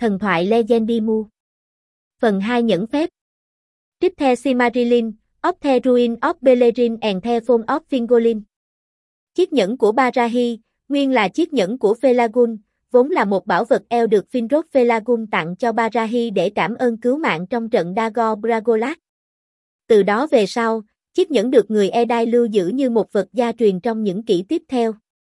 Thần thoại Legendimu. Phần 2 nhẫn phép. Trích the Silmarillion, of the Ruin of Beleriand and the Fall of Fingolin. Chiếc nhẫn của Barahi, nguyên là chiếc nhẫn của Felagund, vốn là một bảo vật eo được Finrod Felagund tặng cho Barahi để cảm ơn cứu mạng trong trận Dagor Bragollach. Từ đó về sau, chiếc nhẫn được người Edain lưu giữ như một vật gia truyền trong những kỷ tiếp theo.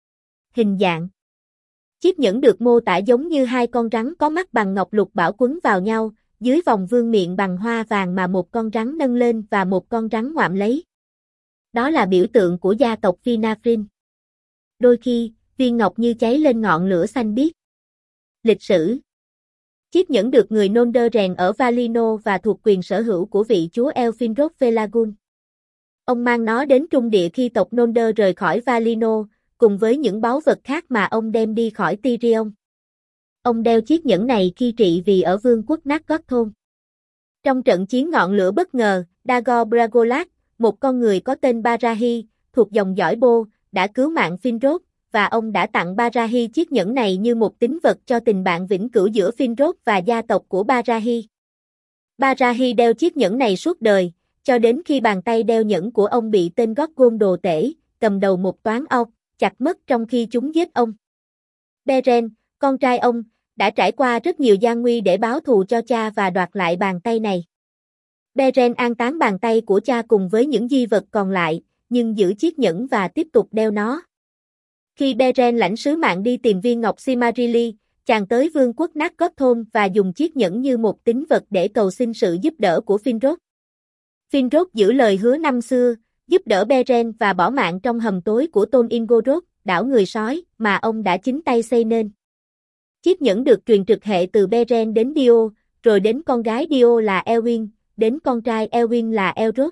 Hình dạng. Chiếc nhẫn được mô tả giống như hai con rắn có mắt bằng ngọc lục bảo quấn vào nhau, dưới vòng vương miệng bằng hoa vàng mà một con rắn nâng lên và một con rắn ngoạm lấy. Đó là biểu tượng của gia tộc Finafrin. Đôi khi, viên ngọc như cháy lên ngọn lửa xanh biếc. Lịch sử. Chiếc nhẫn được người Nonder rèn ở Valinor và thuộc quyền sở hữu của vị chúa Elfinrod Felagund. Ông mang nó đến Trung Địa khi tộc Nonder rời khỏi Valinor, cùng với những báu vật khác mà ông đem đi khỏi Tirion. Ông đeo chiếc nhẫn này khi trị vì ở vương quốc Nargothrond. Trong trận chiến ngọn lửa bất ngờ, Dagor Bragollach, một con người có tên Barahi, thuộc dòng dõi Bo, đã cứu mạng Finrod, và ông đã tặng Barahi chiếc nhẫn này như một tín vật cho tình bạn vĩnh cửu giữa Finrod và gia tộc của Barahi. Barahi đeo chiếc nhẫn này suốt đời, cho đến khi bàn tay đeo nhẫn của ông bị tên Gorgon đồ tể, cầm đầu một toán ọc, chặt mất trong khi chúng giết ông. Beren, con trai ông, đã trải qua rất nhiều gian nguy để báo thù cho cha và đoạt lại bàn tay này. Beren an táng bàn tay của cha cùng với những di vật còn lại, nhưng giữ chiếc nhẫn và tiếp tục đeo nó. Khi Beren lãnh sứ mạng đi tìm viên ngọc Silmarillion, chàng tới vương quốc Nargothrond và dùng chiếc nhẫn như một tín vật để cầu xin sự giúp đỡ của Finrod. Finrod giữ lời hứa năm xưa, giúp đỡ Beren và bỏ mạng trong hầm tối của Tol Ingorod, đảo người sói, mà ông đã chính tay xây nên. Chiếc nhẫn được truyền trực hệ từ Beren đến Dio, rồi đến con gái Dio là Elwyn, đến con trai Elwyn là Elrond.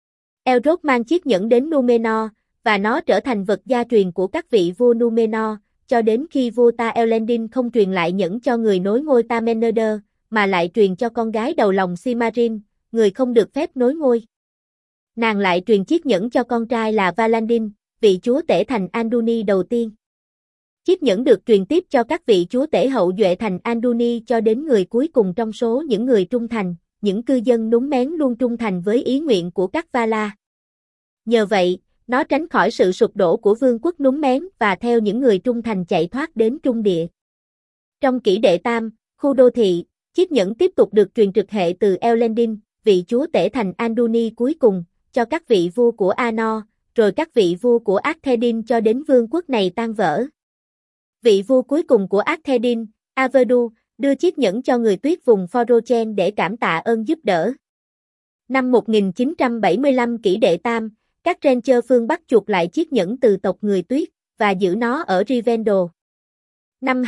Elrond mang chiếc nhẫn đến Númenor, và nó trở thành vật gia truyền của các vị vua Númenor, cho đến khi vua Ta Elendil không truyền lại nhẫn cho người nối ngôi Tameneder, mà lại truyền cho con gái đầu lòng Silmaril, người không được phép nối ngôi. Nàng lại truyền chiếc nhẫn cho con trai là Valandin, vị chúa tể thành Andúni đầu tiên. Chiếc nhẫn được truyền tiếp cho các vị chúa tể hậu duệ thành Andúni cho đến người cuối cùng trong số những người trung thành, những cư dân núm mén luôn trung thành với ý nguyện của các Valar. Nhờ vậy, nó tránh khỏi sự sụp đổ của vương quốc núm mén và theo những người trung thành chạy thoát đến Trung Địa. Trong kỷ đệ tam, khu đô thị, chiếc nhẫn tiếp tục được truyền trực hệ từ Elendil, vị chúa tể thành Andúni cuối cùng, cho các vị vua của Anor, rồi các vị vua của Arthedain cho đến vương quốc này tan vỡ. Vị vua cuối cùng của Arthedain, Averdu, đưa chiếc nhẫn cho người tuyết vùng Phorochen để cảm tạ ơn giúp đỡ. Năm 1975 kỷ đệ tam, các Ranger phương Bắc chuộc lại chiếc nhẫn từ tộc người tuyết, và giữ nó ở Rivendell. Năm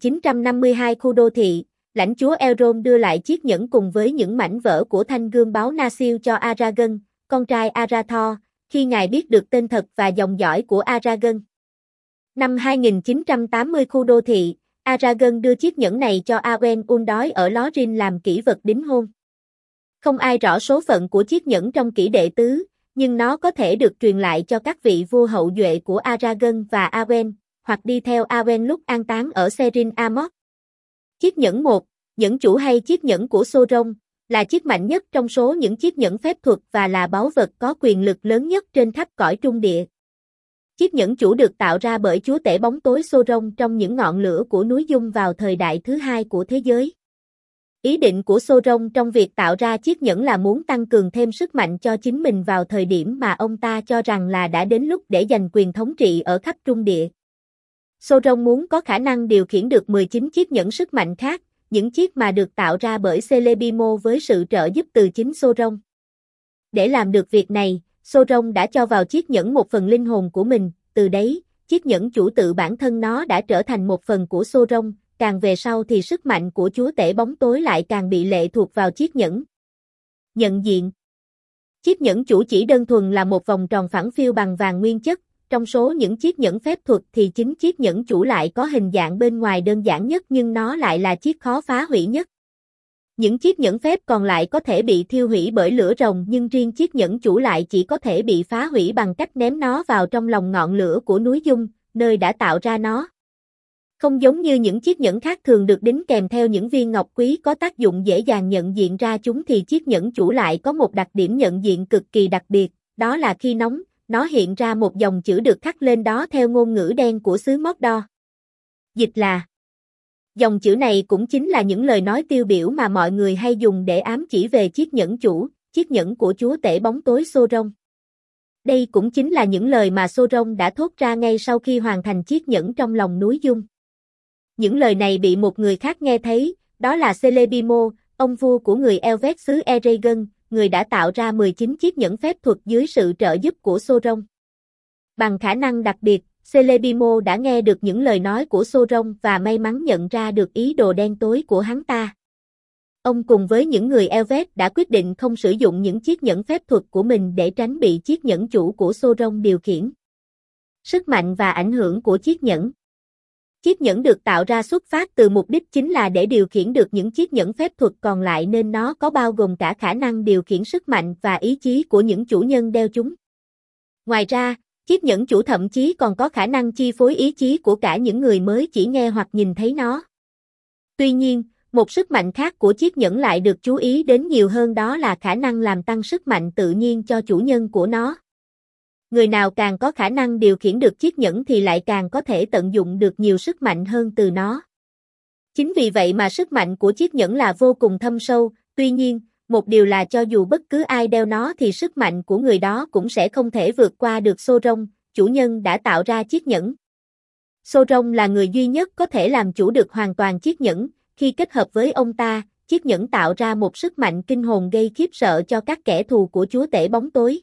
2952 khu đô thị, lãnh chúa Elrond đưa lại chiếc nhẫn cùng với những mảnh vỡ của thanh gươm báo Narsil cho Aragorn, con trai Arathor, khi ngài biết được tên thật và dòng dõi của Aragorn. Năm 2980 khu đô thị, Aragorn đưa chiếc nhẫn này cho Arwen Ulldói ở Lorien làm kỷ vật đính hôn. Không ai rõ số phận của chiếc nhẫn trong kỷ đệ tứ, nhưng nó có thể được truyền lại cho các vị vua hậu duệ của Aragorn và Arwen, hoặc đi theo Arwen lúc an táng ở Serin Amok. Chiếc nhẫn 1, nhẫn chủ hay chiếc nhẫn của Sauron, là chiếc mạnh nhất trong số những chiếc nhẫn phép thuật và là báu vật có quyền lực lớn nhất trên khắp cõi Trung Địa. Chiếc nhẫn chủ được tạo ra bởi chúa tể bóng tối Sauron trong những ngọn lửa của núi Dung vào thời đại thứ hai của thế giới. Ý định của Sauron trong việc tạo ra chiếc nhẫn là muốn tăng cường thêm sức mạnh cho chính mình vào thời điểm mà ông ta cho rằng là đã đến lúc để giành quyền thống trị ở khắp Trung Địa. Sauron muốn có khả năng điều khiển được 19 chiếc nhẫn sức mạnh khác, những chiếc mà được tạo ra bởi Celebrimbor với sự trợ giúp từ chính Sauron. Để làm được việc này, Sauron đã cho vào chiếc nhẫn một phần linh hồn của mình, từ đấy, chiếc nhẫn chủ tự bản thân nó đã trở thành một phần của Sauron, càng về sau thì sức mạnh của chúa tể bóng tối lại càng bị lệ thuộc vào chiếc nhẫn. Nhận diện. Chiếc nhẫn chủ chỉ đơn thuần là một vòng tròn phẳng phiu bằng vàng nguyên chất, trong số những chiếc nhẫn phép thuật thì chính chiếc nhẫn chủ lại có hình dạng bên ngoài đơn giản nhất nhưng nó lại là chiếc khó phá hủy nhất. Những chiếc nhẫn phép còn lại có thể bị thiêu hủy bởi lửa rồng nhưng riêng chiếc nhẫn chủ lại chỉ có thể bị phá hủy bằng cách ném nó vào trong lòng ngọn lửa của núi Dung, nơi đã tạo ra nó. Không giống như những chiếc nhẫn khác thường được đính kèm theo những viên ngọc quý có tác dụng dễ dàng nhận diện ra chúng thì chiếc nhẫn chủ lại có một đặc điểm nhận diện cực kỳ đặc biệt, đó là khi nóng, nó hiện ra một dòng chữ được khắc lên đó theo ngôn ngữ đen của xứ Mordor. Dịch là dòng chữ này cũng chính là những lời nói tiêu biểu mà mọi người hay dùng để ám chỉ về chiếc nhẫn chủ, chiếc nhẫn của chúa tể bóng tối Sauron. Đây cũng chính là những lời mà Sauron đã thốt ra ngay sau khi hoàn thành chiếc nhẫn trong lòng núi Dung. Những lời này bị một người khác nghe thấy, đó là Celebrimbor, ông vua của người Elvet xứ Eregion, người đã tạo ra 19 chiếc nhẫn phép thuật dưới sự trợ giúp của Sauron. Bằng khả năng đặc biệt, Celebrimbor đã nghe được những lời nói của Sauron và may mắn nhận ra được ý đồ đen tối của hắn ta. Ông cùng với những người Elvet đã quyết định không sử dụng những chiếc nhẫn phép thuật của mình để tránh bị chiếc nhẫn chủ của Sauron điều khiển. Sức mạnh và ảnh hưởng của chiếc nhẫn. Chiếc nhẫn được tạo ra xuất phát từ mục đích chính là để điều khiển được những chiếc nhẫn phép thuật còn lại nên nó có bao gồm cả khả năng điều khiển sức mạnh và ý chí của những chủ nhân đeo chúng. Ngoài ra, chiếc nhẫn chủ thậm chí còn có khả năng chi phối ý chí của cả những người mới chỉ nghe hoặc nhìn thấy nó. Tuy nhiên, một sức mạnh khác của chiếc nhẫn lại được chú ý đến nhiều hơn, đó là khả năng làm tăng sức mạnh tự nhiên cho chủ nhân của nó. Người nào càng có khả năng điều khiển được chiếc nhẫn thì lại càng có thể tận dụng được nhiều sức mạnh hơn từ nó. Chính vì vậy mà sức mạnh của chiếc nhẫn là vô cùng thâm sâu, tuy nhiên, một điều là cho dù bất cứ ai đeo nó thì sức mạnh của người đó cũng sẽ không thể vượt qua được Sauron, chủ nhân đã tạo ra chiếc nhẫn. Sauron là người duy nhất có thể làm chủ được hoàn toàn chiếc nhẫn, khi kết hợp với ông ta, chiếc nhẫn tạo ra một sức mạnh kinh hồn gây khiếp sợ cho các kẻ thù của chúa tể bóng tối.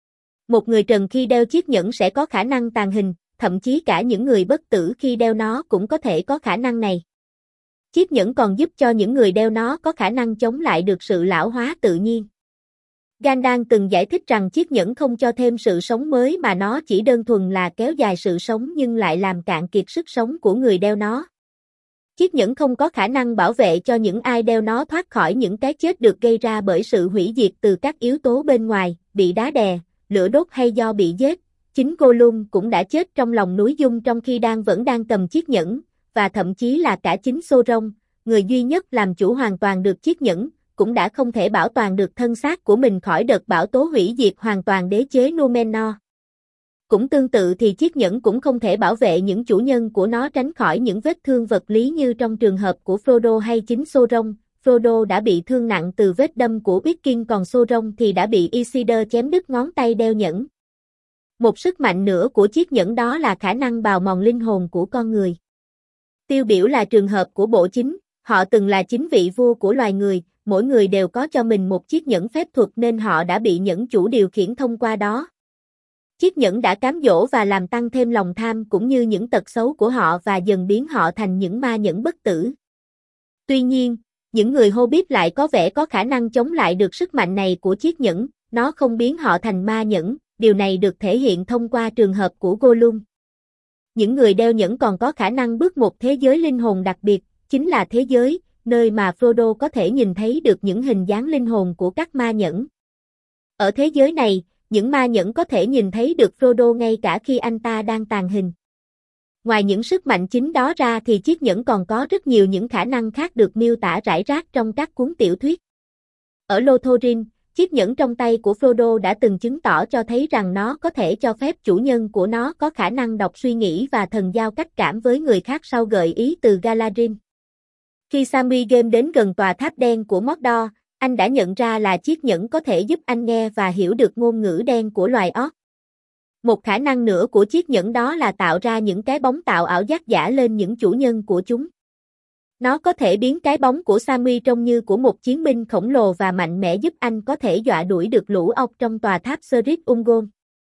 Một người trần khi đeo chiếc nhẫn sẽ có khả năng tàng hình, thậm chí cả những người bất tử khi đeo nó cũng có thể có khả năng này. Chiếc nhẫn còn giúp cho những người đeo nó có khả năng chống lại được sự lão hóa tự nhiên. Gandalf từng giải thích rằng chiếc nhẫn không cho thêm sự sống mới mà nó chỉ đơn thuần là kéo dài sự sống nhưng lại làm cạn kiệt sức sống của người đeo nó. Chiếc nhẫn không có khả năng bảo vệ cho những ai đeo nó thoát khỏi những cái chết được gây ra bởi sự hủy diệt từ các yếu tố bên ngoài, bị đá đè, lửa đốt hay do bị giết. Chính Gollum cũng đã chết trong lòng núi Dung trong khi vẫn đang cầm chiếc nhẫn, và thậm chí là cả chính Sauron, người duy nhất làm chủ hoàn toàn được chiếc nhẫn, cũng đã không thể bảo toàn được thân xác của mình khỏi đợt bão tố hủy diệt hoàn toàn đế chế Númenor. Cũng tương tự thì chiếc nhẫn cũng không thể bảo vệ những chủ nhân của nó tránh khỏi những vết thương vật lý như trong trường hợp của Frodo hay chính Sauron. Frodo đã bị thương nặng từ vết đâm của Pippin, còn Sauron thì đã bị Isildur chém đứt ngón tay đeo nhẫn. Một sức mạnh nữa của chiếc nhẫn đó là khả năng bào mòn linh hồn của con người. Tiêu biểu là trường hợp của bộ chính, họ từng là chính vị vua của loài người, mỗi người đều có cho mình một chiếc nhẫn phép thuật nên họ đã bị nhẫn chủ điều khiển thông qua đó. Chiếc nhẫn đã cám dỗ và làm tăng thêm lòng tham cũng như những tật xấu của họ và dần biến họ thành những ma nhẫn bất tử. Tuy nhiên, những người Hobbit lại có vẻ có khả năng chống lại được sức mạnh này của chiếc nhẫn, nó không biến họ thành ma nhẫn, điều này được thể hiện thông qua trường hợp của Gollum. Những người đeo nhẫn còn có khả năng bước một thế giới linh hồn đặc biệt, chính là thế giới, nơi mà Frodo có thể nhìn thấy được những hình dáng linh hồn của các ma nhẫn. Ở thế giới này, những ma nhẫn có thể nhìn thấy được Frodo ngay cả khi anh ta đang tàn hình. Ngoài những sức mạnh chính đó ra thì chiếc nhẫn còn có rất nhiều những khả năng khác được miêu tả rải rác trong các cuốn tiểu thuyết. Ở Lothlórien, chiếc nhẫn trong tay của Frodo đã từng chứng tỏ cho thấy rằng nó có thể cho phép chủ nhân của nó có khả năng đọc suy nghĩ và thần giao cách cảm với người khác sau gợi ý từ Galadriel. Khi Sammy Game đến gần tòa tháp đen của Mordor, anh đã nhận ra là chiếc nhẫn có thể giúp anh nghe và hiểu được ngôn ngữ đen của loài orc. Một khả năng nữa của chiếc nhẫn đó là tạo ra những cái bóng tạo ảo giác giả lên những chủ nhân của chúng. Nó có thể biến cái bóng của Sammy trông như của một chiến binh khổng lồ và mạnh mẽ giúp anh có thể dọa đuổi được lũ ọc trong tòa tháp Serith Ungol.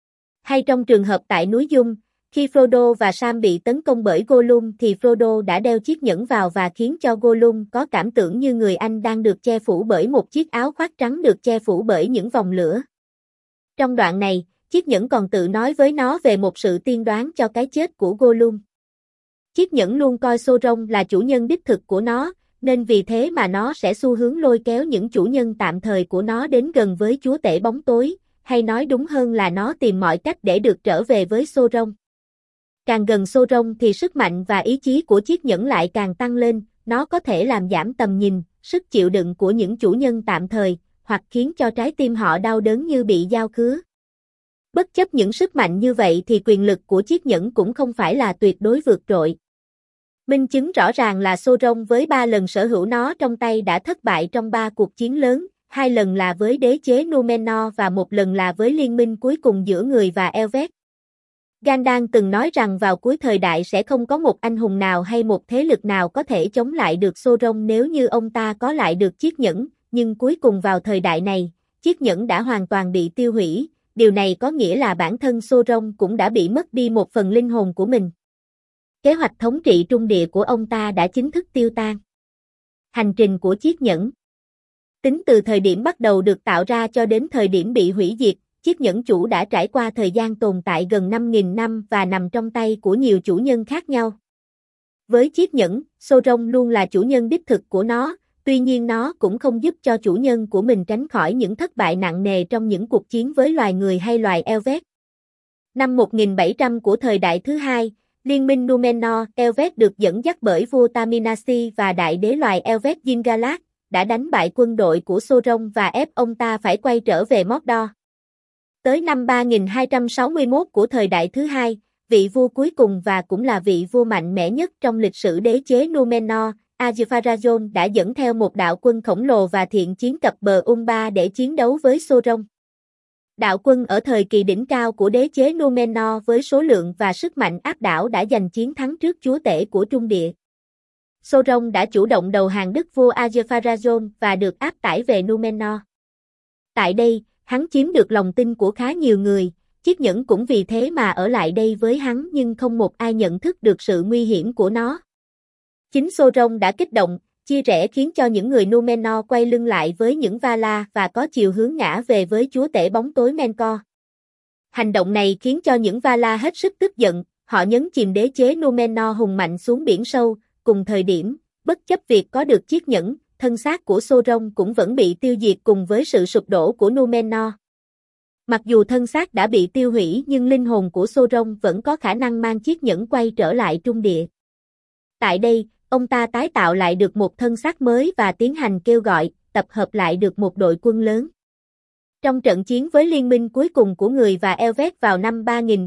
Hay trong trường hợp tại núi Dung, khi Frodo và Sam bị tấn công bởi Gollum thì Frodo đã đeo chiếc nhẫn vào và khiến cho Gollum có cảm tưởng như người anh đang được che phủ bởi một chiếc áo khoác trắng được che phủ bởi những vòng lửa. Trong đoạn này, chiếc nhẫn còn tự nói với nó về một sự tiên đoán cho cái chết của Gollum. Chiếc nhẫn luôn coi Sauron là chủ nhân đích thực của nó, nên vì thế mà nó sẽ xu hướng lôi kéo những chủ nhân tạm thời của nó đến gần với chúa tể bóng tối, hay nói đúng hơn là nó tìm mọi cách để được trở về với Sauron. Càng gần Sauron thì sức mạnh và ý chí của chiếc nhẫn lại càng tăng lên, nó có thể làm giảm tầm nhìn, sức chịu đựng của những chủ nhân tạm thời, hoặc khiến cho trái tim họ đau đớn như bị dao cứa. Bất chấp những sức mạnh như vậy thì quyền lực của chiếc nhẫn cũng không phải là tuyệt đối vượt trội. Minh chứng rõ ràng là Sauron với 3 lần sở hữu nó trong tay đã thất bại trong 3 cuộc chiến lớn, 2 lần là với đế chế Númenor và 1 lần là với liên minh cuối cùng giữa người và Elves. Gandalf từng nói rằng vào cuối thời đại sẽ không có một anh hùng nào hay một thế lực nào có thể chống lại được Sauron nếu như ông ta có lại được chiếc nhẫn, nhưng cuối cùng vào thời đại này, chiếc nhẫn đã hoàn toàn bị tiêu hủy, điều này có nghĩa là bản thân Sauron cũng đã bị mất đi một phần linh hồn của mình. Kế hoạch thống trị trung địa của ông ta đã chính thức tiêu tan. Hành trình của chiếc nhẫn. Tính từ thời điểm bắt đầu được tạo ra cho đến thời điểm bị hủy diệt, chiếc nhẫn chủ đã trải qua thời gian tồn tại gần 5.000 năm và nằm trong tay của nhiều chủ nhân khác nhau. Với chiếc nhẫn, Sauron luôn là chủ nhân đích thực của nó, tuy nhiên nó cũng không giúp cho chủ nhân của mình tránh khỏi những thất bại nặng nề trong những cuộc chiến với loài người hay loài Elves. Năm 1700 của thời đại thứ hai, Liên minh Númenor, Elves được dẫn dắt bởi vua Taminasi và đại đế loài Elves Gil-galad, đã đánh bại quân đội của Sauron và ép ông ta phải quay trở về Mordor. Tới năm 3261 của thời đại thứ hai, vị vua cuối cùng và cũng là vị vua mạnh mẽ nhất trong lịch sử đế chế Númenor, Ar-Pharazôn đã dẫn theo một đạo quân khổng lồ và thiện chiến cập bờ Umbar để chiến đấu với Sauron. Đạo quân ở thời kỳ đỉnh cao của đế chế Númenor với số lượng và sức mạnh áp đảo đã giành chiến thắng trước chúa tể của Trung Địa. Sauron đã chủ động đầu hàng đức vua Ar-Pharazôn và được áp tải về Númenor. Tại đây, hắn chiếm được lòng tin của khá nhiều người, chiếc nhẫn cũng vì thế mà ở lại đây với hắn nhưng không một ai nhận thức được sự nguy hiểm của nó. Chính Sauron đã kích động, chia rẽ khiến cho những người Númenor quay lưng lại với những Valar và có chiều hướng ngã về với chúa tể bóng tối Melkor. Hành động này khiến cho những Valar hết sức tức giận, họ nhấn chìm đế chế Númenor hùng mạnh xuống biển sâu, cùng thời điểm, bất chấp việc có được chiếc nhẫn, thân xác của Sauron cũng vẫn bị tiêu diệt cùng với sự sụp đổ của Númenor. Mặc dù thân xác đã bị tiêu hủy nhưng linh hồn của Sauron vẫn có khả năng mang chiếc nhẫn quay trở lại Trung Địa. Tại đây, ông ta tái tạo lại được một thân xác mới và tiến hành kêu gọi, tập hợp lại được một đội quân lớn. Trong trận chiến với liên minh cuối cùng của người và Elves vào năm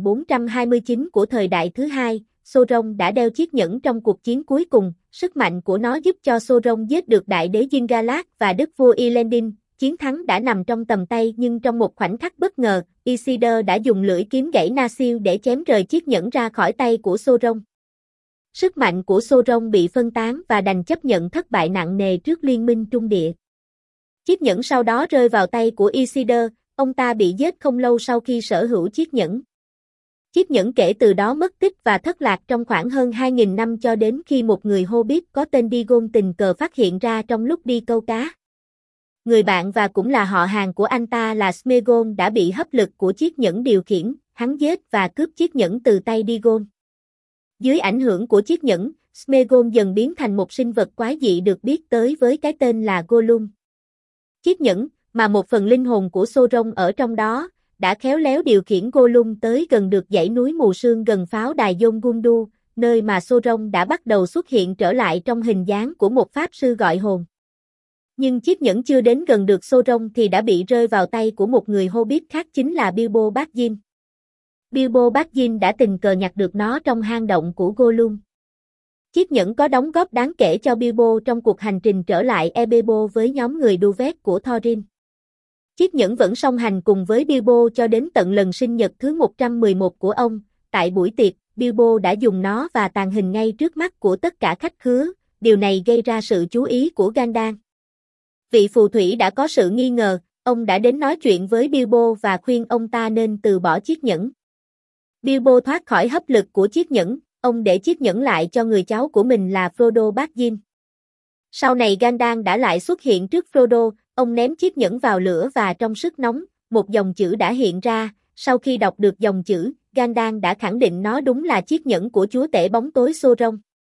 3429 của thời đại thứ hai, Sauron đã đeo chiếc nhẫn trong cuộc chiến cuối cùng, sức mạnh của nó giúp cho Sauron giết được đại đế Gil-galad và đức vua Elendil. Chiến thắng đã nằm trong tầm tay nhưng trong một khoảnh khắc bất ngờ, Isildur đã dùng lưỡi kiếm gãy Narsil để chém rời chiếc nhẫn ra khỏi tay của Sauron. Sức mạnh của Sauron bị phân tán và đành chấp nhận thất bại nặng nề trước liên minh Trung Địa. Chiếc nhẫn sau đó rơi vào tay của Isildur, ông ta bị giết không lâu sau khi sở hữu chiếc nhẫn. Chiếc nhẫn kể từ đó mất tích và thất lạc trong khoảng hơn 2.000 năm cho đến khi một người Hobbit có tên Digon tình cờ phát hiện ra trong lúc đi câu cá. Người bạn và cũng là họ hàng của anh ta là Sméagol đã bị hấp lực của chiếc nhẫn điều khiển, hắn giết và cướp chiếc nhẫn từ tay Digon. Dưới ảnh hưởng của chiếc nhẫn, Sméagol dần biến thành một sinh vật quái dị được biết tới với cái tên là Gollum. Chiếc nhẫn, mà một phần linh hồn của Sauron ở trong đó, đã khéo léo điều khiển Gollum tới gần được dãy núi mù sương gần pháo đài Dol Guldur, nơi mà Sauron đã bắt đầu xuất hiện trở lại trong hình dáng của một pháp sư gọi hồn. Nhưng chiếc nhẫn chưa đến gần được Sauron thì đã bị rơi vào tay của một người Hobbit khác chính là Bilbo Baggins. Bilbo Baggins đã tình cờ nhặt được nó trong hang động của Gollum. Chiếc nhẫn có đóng góp đáng kể cho Bilbo trong cuộc hành trình trở lại Erebor với nhóm người Duvet của Thorin. Chiếc nhẫn vẫn song hành cùng với Bilbo cho đến tận lần sinh nhật thứ 111 của ông. Tại buổi tiệc, Bilbo đã dùng nó và tàn hình ngay trước mắt của tất cả khách khứa, điều này gây ra sự chú ý của Gandalf. Vị phù thủy đã có sự nghi ngờ, ông đã đến nói chuyện với Bilbo và khuyên ông ta nên từ bỏ chiếc nhẫn. Bilbo thoát khỏi hấp lực của chiếc nhẫn, ông để chiếc nhẫn lại cho người cháu của mình là Frodo Baggins. Sau này Gandalf đã lại xuất hiện trước Frodo, ông ném chiếc nhẫn vào lửa và trong sức nóng, một dòng chữ đã hiện ra, sau khi đọc được dòng chữ, Gandalf đã khẳng định nó đúng là chiếc nhẫn của chúa tể bóng tối Sauron.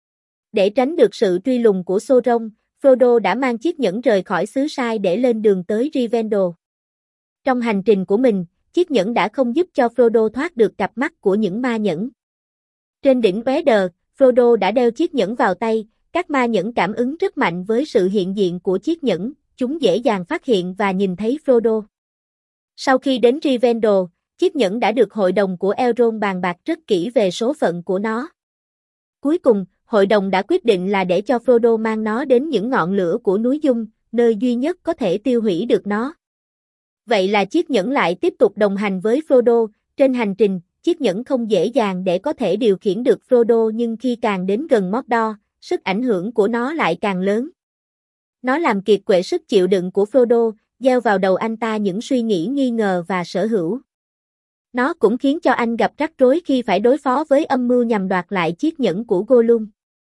Để tránh được sự truy lùng của Sauron, Frodo đã mang chiếc nhẫn rời khỏi xứ Sai để lên đường tới Rivendell. Trong hành trình của mình, chiếc nhẫn đã không giúp cho Frodo thoát được cặp mắt của những ma nhẫn. Trên đỉnh Weder, Frodo đã đeo chiếc nhẫn vào tay, các ma nhẫn cảm ứng rất mạnh với sự hiện diện của chiếc nhẫn, chúng dễ dàng phát hiện và nhìn thấy Frodo. Sau khi đến Rivendell, chiếc nhẫn đã được hội đồng của Elrond bàn bạc rất kỹ về số phận của nó. Cuối cùng, hội đồng đã quyết định là để cho Frodo mang nó đến những ngọn lửa của núi Dung, nơi duy nhất có thể tiêu hủy được nó. Vậy là chiếc nhẫn lại tiếp tục đồng hành với Frodo, trên hành trình, chiếc nhẫn không dễ dàng để có thể điều khiển được Frodo nhưng khi càng đến gần Mordor, sức ảnh hưởng của nó lại càng lớn. Nó làm kiệt quệ sức chịu đựng của Frodo, gieo vào đầu anh ta những suy nghĩ nghi ngờ và sở hữu. Nó cũng khiến cho anh gặp rắc rối khi phải đối phó với âm mưu nhằm đoạt lại chiếc nhẫn của Gollum.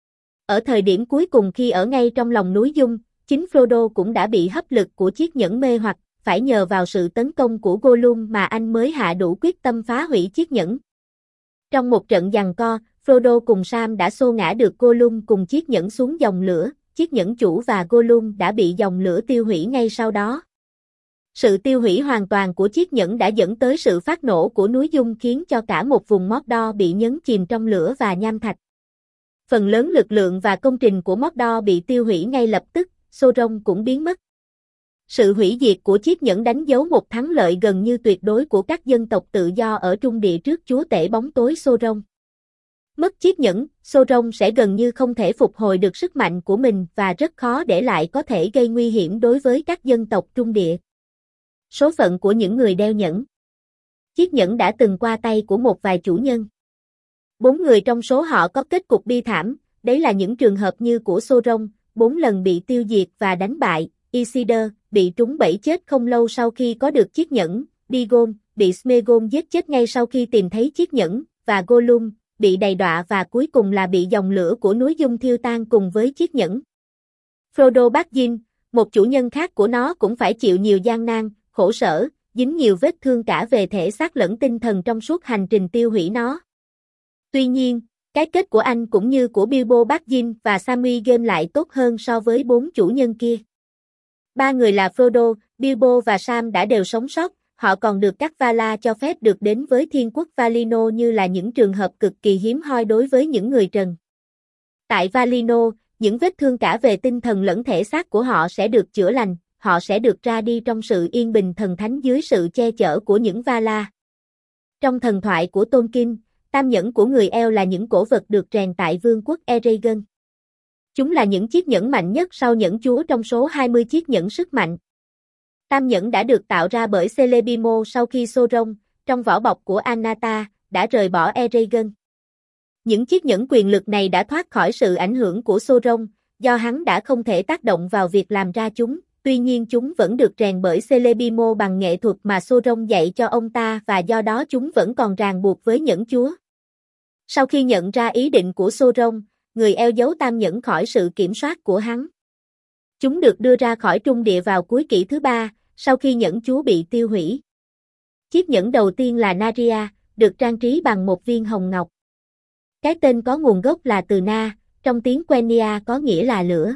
Ở thời điểm cuối cùng khi ở ngay trong lòng núi Dung, chính Frodo cũng đã bị hấp lực của chiếc nhẫn mê hoặc, phải nhờ vào sự tấn công của Gollum mà anh mới hạ đủ quyết tâm phá hủy chiếc nhẫn. Trong một trận giằng co, Frodo cùng Sam đã xô ngã được Gollum cùng chiếc nhẫn xuống dòng lửa, chiếc nhẫn chủ và Gollum đã bị dòng lửa tiêu hủy ngay sau đó. Sự tiêu hủy hoàn toàn của chiếc nhẫn đã dẫn tới sự phát nổ của núi Dung khiến cho cả một vùng Mordor bị nhấn chìm trong lửa và nham thạch. Phần lớn lực lượng và công trình của Mordor bị tiêu hủy ngay lập tức, Sauron cũng biến mất. Sự hủy diệt của chiếc nhẫn đánh dấu một thắng lợi gần như tuyệt đối của các dân tộc tự do ở Trung Địa trước chúa tể bóng tối Sauron. Mất chiếc nhẫn, Sauron sẽ gần như không thể phục hồi được sức mạnh của mình và rất khó để lại có thể gây nguy hiểm đối với các dân tộc Trung Địa. Số phận của những người đeo nhẫn. Chiếc nhẫn đã từng qua tay của một vài chủ nhân. 4 người trong số họ có kết cục bi thảm, đấy là những trường hợp như của Sauron, 4 lần bị tiêu diệt và đánh bại, Isildur bị trúng bẫy chết không lâu sau khi có được chiếc nhẫn, Digon bị Sméagol giết chết ngay sau khi tìm thấy chiếc nhẫn, và Gollum bị đầy đọa và cuối cùng là bị dòng lửa của núi Dung thiêu tan cùng với chiếc nhẫn. Frodo Baggins, một chủ nhân khác của nó cũng phải chịu nhiều gian nan, khổ sở, dính nhiều vết thương cả về thể xác lẫn tinh thần trong suốt hành trình tiêu hủy nó. Tuy nhiên, cái kết của anh cũng như của Bilbo Baggins và Sammy Game lại tốt hơn so với 4 chủ nhân kia. 3 người là Frodo, Bilbo và Sam đã đều sống sót, họ còn được các Valar cho phép được đến với thiên quốc Valinor như là những trường hợp cực kỳ hiếm hoi đối với những người trần. Tại Valinor, những vết thương cả về tinh thần lẫn thể xác của họ sẽ được chữa lành, họ sẽ được ra đi trong sự yên bình thần thánh dưới sự che chở của những Valar. Trong thần thoại của Tolkien, tam nhẫn của người Elf là những cổ vật được rèn tại vương quốc Eregion. Chúng là những chiếc nhẫn mạnh nhất sau nhẫn chúa trong số 20 chiếc nhẫn sức mạnh. Tam nhẫn đã được tạo ra bởi Celebrimbor sau khi Sauron, trong vỏ bọc của Anatar, đã rời bỏ Eregion. Những chiếc nhẫn quyền lực này đã thoát khỏi sự ảnh hưởng của Sauron, do hắn đã không thể tác động vào việc làm ra chúng, tuy nhiên chúng vẫn được rèn bởi Celebrimbor bằng nghệ thuật mà Sauron dạy cho ông ta và do đó chúng vẫn còn ràng buộc với nhẫn chúa. Sau khi nhận ra ý định của Sauron, người Elf giấu tam nhẫn khỏi sự kiểm soát của hắn. Chúng được đưa ra khỏi Trung Địa vào cuối kỷ thứ 3, sau khi nhẫn chúa bị tiêu hủy. Chiếc nhẫn đầu tiên là Narnia, được trang trí bằng một viên hồng ngọc. Cái tên có nguồn gốc là từ Na, trong tiếng Quenya có nghĩa là lửa.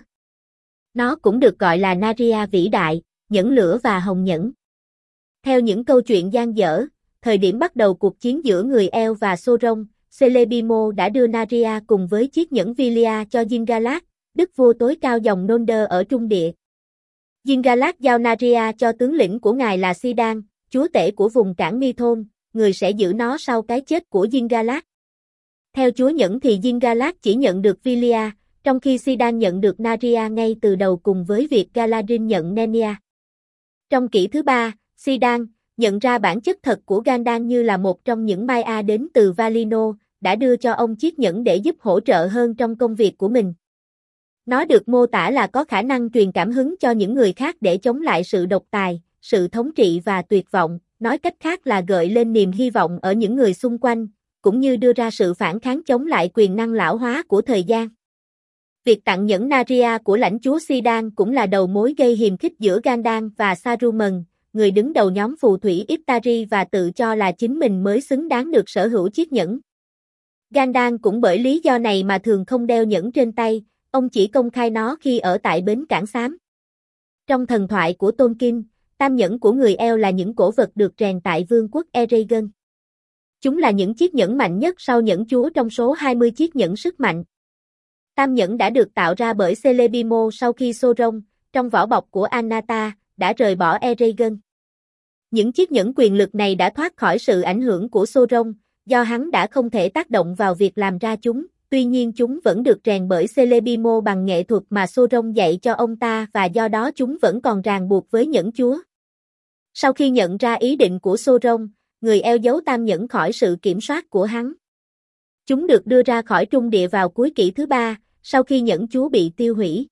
Nó cũng được gọi là Narnia vĩ đại, nhẫn lửa và hồng nhẫn. Theo những câu chuyện dang dở, thời điểm bắt đầu cuộc chiến giữa người Elf và Sauron, Celebrimbor đã đưa Narnia cùng với chiếc nhẫn Vilia cho Gil-galad, đức vua tối cao dòng Noldor ở Trung Địa. Gil-galad giao Narnia cho tướng lĩnh của ngài là Sidan, chúa tể của vùng cảng Mithôn, người sẽ giữ nó sau cái chết của Gil-galad. Theo chúa nhẫn thì Gil-galad chỉ nhận được Vilia, trong khi Sidan nhận được Narnia ngay từ đầu cùng với việc Galadrin nhận Narnia. Trong kỷ thứ 3, Sidan, nhận ra bản chất thật của Gandalf như là một trong những Maia đến từ Valinor, đã đưa cho ông chiếc nhẫn để giúp hỗ trợ hơn trong công việc của mình. Nó được mô tả là có khả năng truyền cảm hứng cho những người khác để chống lại sự độc tài, sự thống trị và tuyệt vọng, nói cách khác là gợi lên niềm hy vọng ở những người xung quanh, cũng như đưa ra sự phản kháng chống lại quyền năng lão hóa của thời gian. Việc tặng nhẫn Narnia của lãnh chúa Sidan cũng là đầu mối gây hiềm khích giữa Gandalf và Saruman, người đứng đầu nhóm phù thủy Istari và tự cho là chính mình mới xứng đáng được sở hữu chiếc nhẫn. Gandalf cũng bởi lý do này mà thường không đeo nhẫn trên tay, ông chỉ công khai nó khi ở tại bến cảng xám. Trong thần thoại của Tolkien, tam nhẫn của người Elf là những cổ vật được rèn tại vương quốc Eregion. Chúng là những chiếc nhẫn mạnh nhất sau nhẫn chúa trong số 20 chiếc nhẫn sức mạnh. Tam nhẫn đã được tạo ra bởi Celebi-Mo sau khi Sauron, trong vỏ bọc của Anata, đã rời bỏ Eragon. Những chiếc nhẫn quyền lực này đã thoát khỏi sự ảnh hưởng của Sauron, do hắn đã không thể tác động vào việc làm ra chúng, tuy nhiên chúng vẫn được rèn bởi Celebi-Mo bằng nghệ thuật mà Sauron dạy cho ông ta và do đó chúng vẫn còn ràng buộc với nhẫn chúa. Sau khi nhận ra ý định của Sauron, người eo giấu tam nhẫn khỏi sự kiểm soát của hắn. Chúng được đưa ra khỏi trung địa vào cuối kỷ thứ 3, sau khi nhẫn chúa bị tiêu hủy.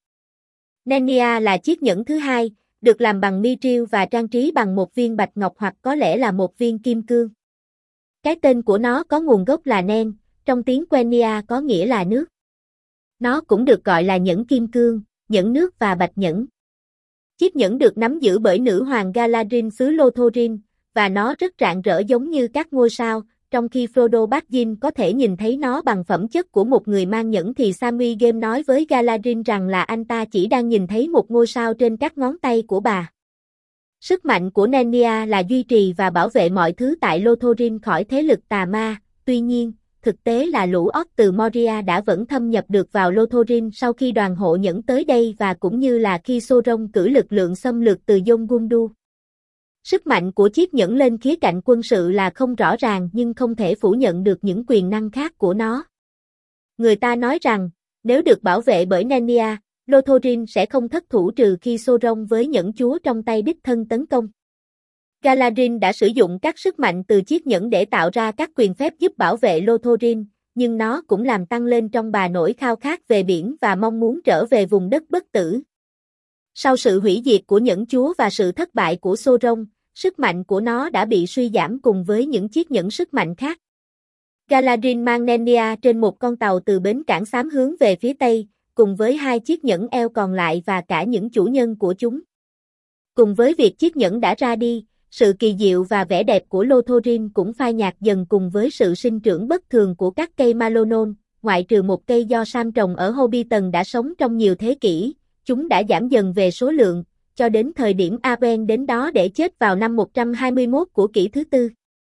Nenya là chiếc nhẫn thứ 2, được làm bằng mithril và trang trí bằng một viên bạch ngọc hoặc có lẽ là một viên kim cương. Cái tên của nó có nguồn gốc là Nen, trong tiếng Quenya có nghĩa là nước. Nó cũng được gọi là nhẫn kim cương, nhẫn nước và bạch nhẫn. Chiếc nhẫn được nắm giữ bởi nữ hoàng Galadrin xứ Lothlórien, và nó rất rạng rỡ giống như các ngôi sao, trong khi Frodo Baggins có thể nhìn thấy nó bằng phẩm chất của một người mang nhẫn thì Sammy Game nói với Galadrin rằng là anh ta chỉ đang nhìn thấy một ngôi sao trên các ngón tay của bà. Sức mạnh của Nenya là duy trì và bảo vệ mọi thứ tại Lothlórien khỏi thế lực tà ma, tuy nhiên, thực tế là lũ orc từ Moria đã vẫn thâm nhập được vào Lothlórien sau khi đoàn hộ nhẫn tới đây và cũng như là khi Sauron cử lực lượng xâm lược từ Dol Guldur. Sức mạnh của chiếc nhẫn lên khía cạnh quân sự là không rõ ràng nhưng không thể phủ nhận được những quyền năng khác của nó. Người ta nói rằng, nếu được bảo vệ bởi Nenya, Lothlórien sẽ không thất thủ trừ khi Sauron với nhẫn chúa trong tay đích thân tấn công. Galadrin đã sử dụng các sức mạnh từ chiếc nhẫn để tạo ra các quyền phép giúp bảo vệ Lothlórien, nhưng nó cũng làm tăng lên trong bà nỗi khao khát về biển và mong muốn trở về vùng đất bất tử. Sau sự hủy diệt của nhẫn chúa và sự thất bại của Sauron, sức mạnh của nó đã bị suy giảm cùng với những chiếc nhẫn sức mạnh khác. Galadrin mang Nenya trên một con tàu từ bến cảng xám hướng về phía tây, cùng với 2 chiếc nhẫn eo còn lại và cả những chủ nhân của chúng. Cùng với việc chiếc nhẫn đã ra đi, sự kỳ diệu và vẻ đẹp của Lothlórien cũng phai nhạt dần cùng với sự sinh trưởng bất thường của các cây Malonon, ngoại trừ một cây do Sam trồng ở Hobbiton đã sống trong nhiều thế kỷ, chúng đã giảm dần về số lượng, cho đến thời điểm Arwen đến đó để chết vào năm 121 của kỷ thứ 4.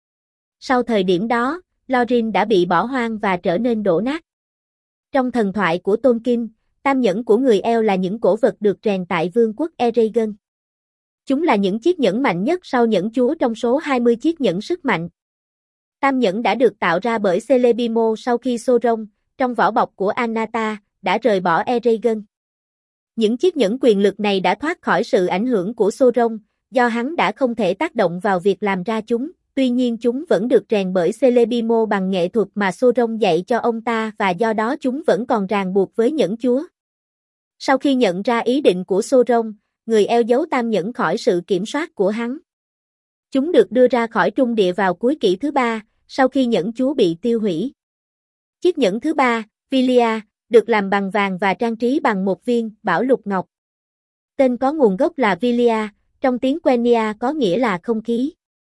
Sau thời điểm đó, Lorien đã bị bỏ hoang và trở nên đổ nát. Trong thần thoại của Tolkien, tam nhẫn của người eo là những cổ vật được rèn tại vương quốc Eragon. Chúng là những chiếc nhẫn mạnh nhất sau nhẫn chúa trong số 20 chiếc nhẫn sức mạnh. Tam nhẫn đã được tạo ra bởi Celebi-Mo sau khi Sauron, trong vỏ bọc của Anata, đã rời bỏ Eragon. Những chiếc nhẫn quyền lực này đã thoát khỏi sự ảnh hưởng của Sauron, do hắn đã không thể tác động vào việc làm ra chúng, tuy nhiên chúng vẫn được rèn bởi Celebi-Mo bằng nghệ thuật mà Sauron dạy cho ông ta và do đó chúng vẫn còn ràng buộc với nhẫn chúa. Sau khi nhận ra ý định của Sauron, người eo giấu tam nhẫn khỏi sự kiểm soát của hắn. Chúng được đưa ra khỏi trung địa vào cuối kỷ thứ 3, sau khi nhẫn chúa bị tiêu hủy. Chiếc nhẫn thứ 3, Vilya, được làm bằng vàng và trang trí bằng một viên bảo lục ngọc. Tên có nguồn gốc là Vilya, trong tiếng Quenya có nghĩa là không khí.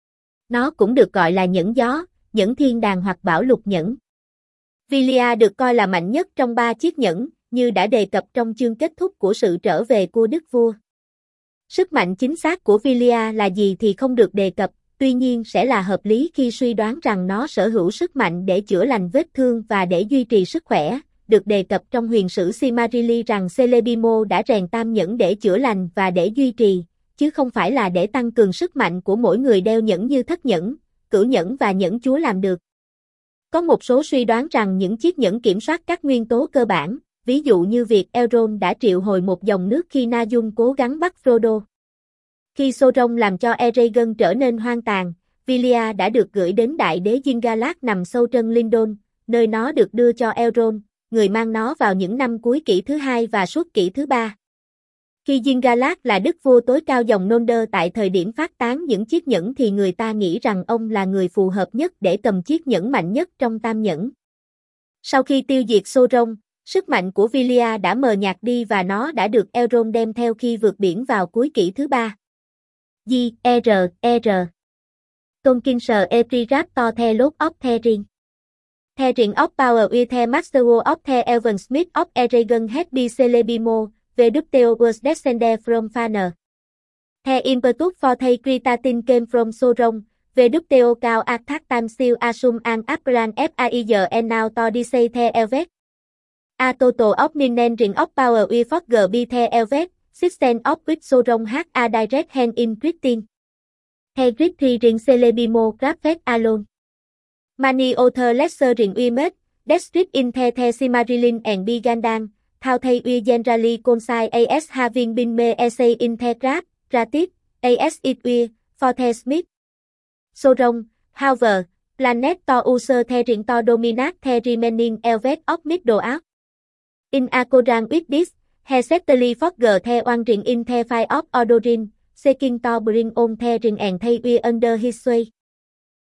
Nó cũng được gọi là nhẫn gió, nhẫn thiên đàng hoặc bảo lục nhẫn. Vilya được coi là mạnh nhất trong 3 chiếc nhẫn, như đã đề cập trong chương kết thúc của sự trở về của Đức Vua. Sức mạnh chính xác của Vilya là gì thì không được đề cập, tuy nhiên sẽ là hợp lý khi suy đoán rằng nó sở hữu sức mạnh để chữa lành vết thương và để duy trì sức khỏe. Được đề cập trong huyền sử Silmarillion rằng Celebi-Mo đã rèn tam nhẫn để chữa lành và để duy trì, chứ không phải là để tăng cường sức mạnh của mỗi người đeo nhẫn như thất nhẫn, cửu nhẫn và nhẫn chúa làm được. Có một số suy đoán rằng những chiếc nhẫn kiểm soát các nguyên tố cơ bản, ví dụ như việc Elrond đã triệu hồi một dòng nước khi Nazgûl cố gắng bắt Frodo. Khi Sauron làm cho Eragon trở nên hoang tàn, Vilya đã được gửi đến đại đế Gil-galad nằm sâu chân Lindon, nơi nó được đưa cho Elrond, người mang nó vào những năm cuối kỷ thứ 2 và suốt kỷ thứ 3. Khi Gil-galad là đức vua tối cao dòng Noldor tại thời điểm phát tán những chiếc nhẫn thì người ta nghĩ rằng ông là người phù hợp nhất để cầm chiếc nhẫn mạnh nhất trong tam nhẫn. Sau khi tiêu diệt Sauron, sức mạnh của Vilya đã mờ nhạt đi và nó đã được Elrond đem theo khi vượt biển vào cuối kỷ thứ 3. J.R.R. Tolkien Epigraph to the Lord of the Rings. The Ring of Power with the Master of the Elven Smith of Eragon had been Celebi-Mo, W.O. was descended from Fëanor. The impetus for the Critatin came from Sauron, VWTO cao thác tam siêu asum an apran FAIZ now to DC the elvet. A total of minen ring of power we for GB the elvet, system of with so rong h a direct hand in Christine. The grip ring celebimo graphet alone. Many other lesser ring we met, descript in the Simarilyn and Bigandan, thao thay we generally consai as having been me essay in the graph, gratis, as it we, for the Smith. So rong, however, planet to user the ring to dominate the remaining elvet of middle out. In accordance with this, he settled forger the one ring in the five of Odorin, seeking to bring on the ring and thay we under his sway.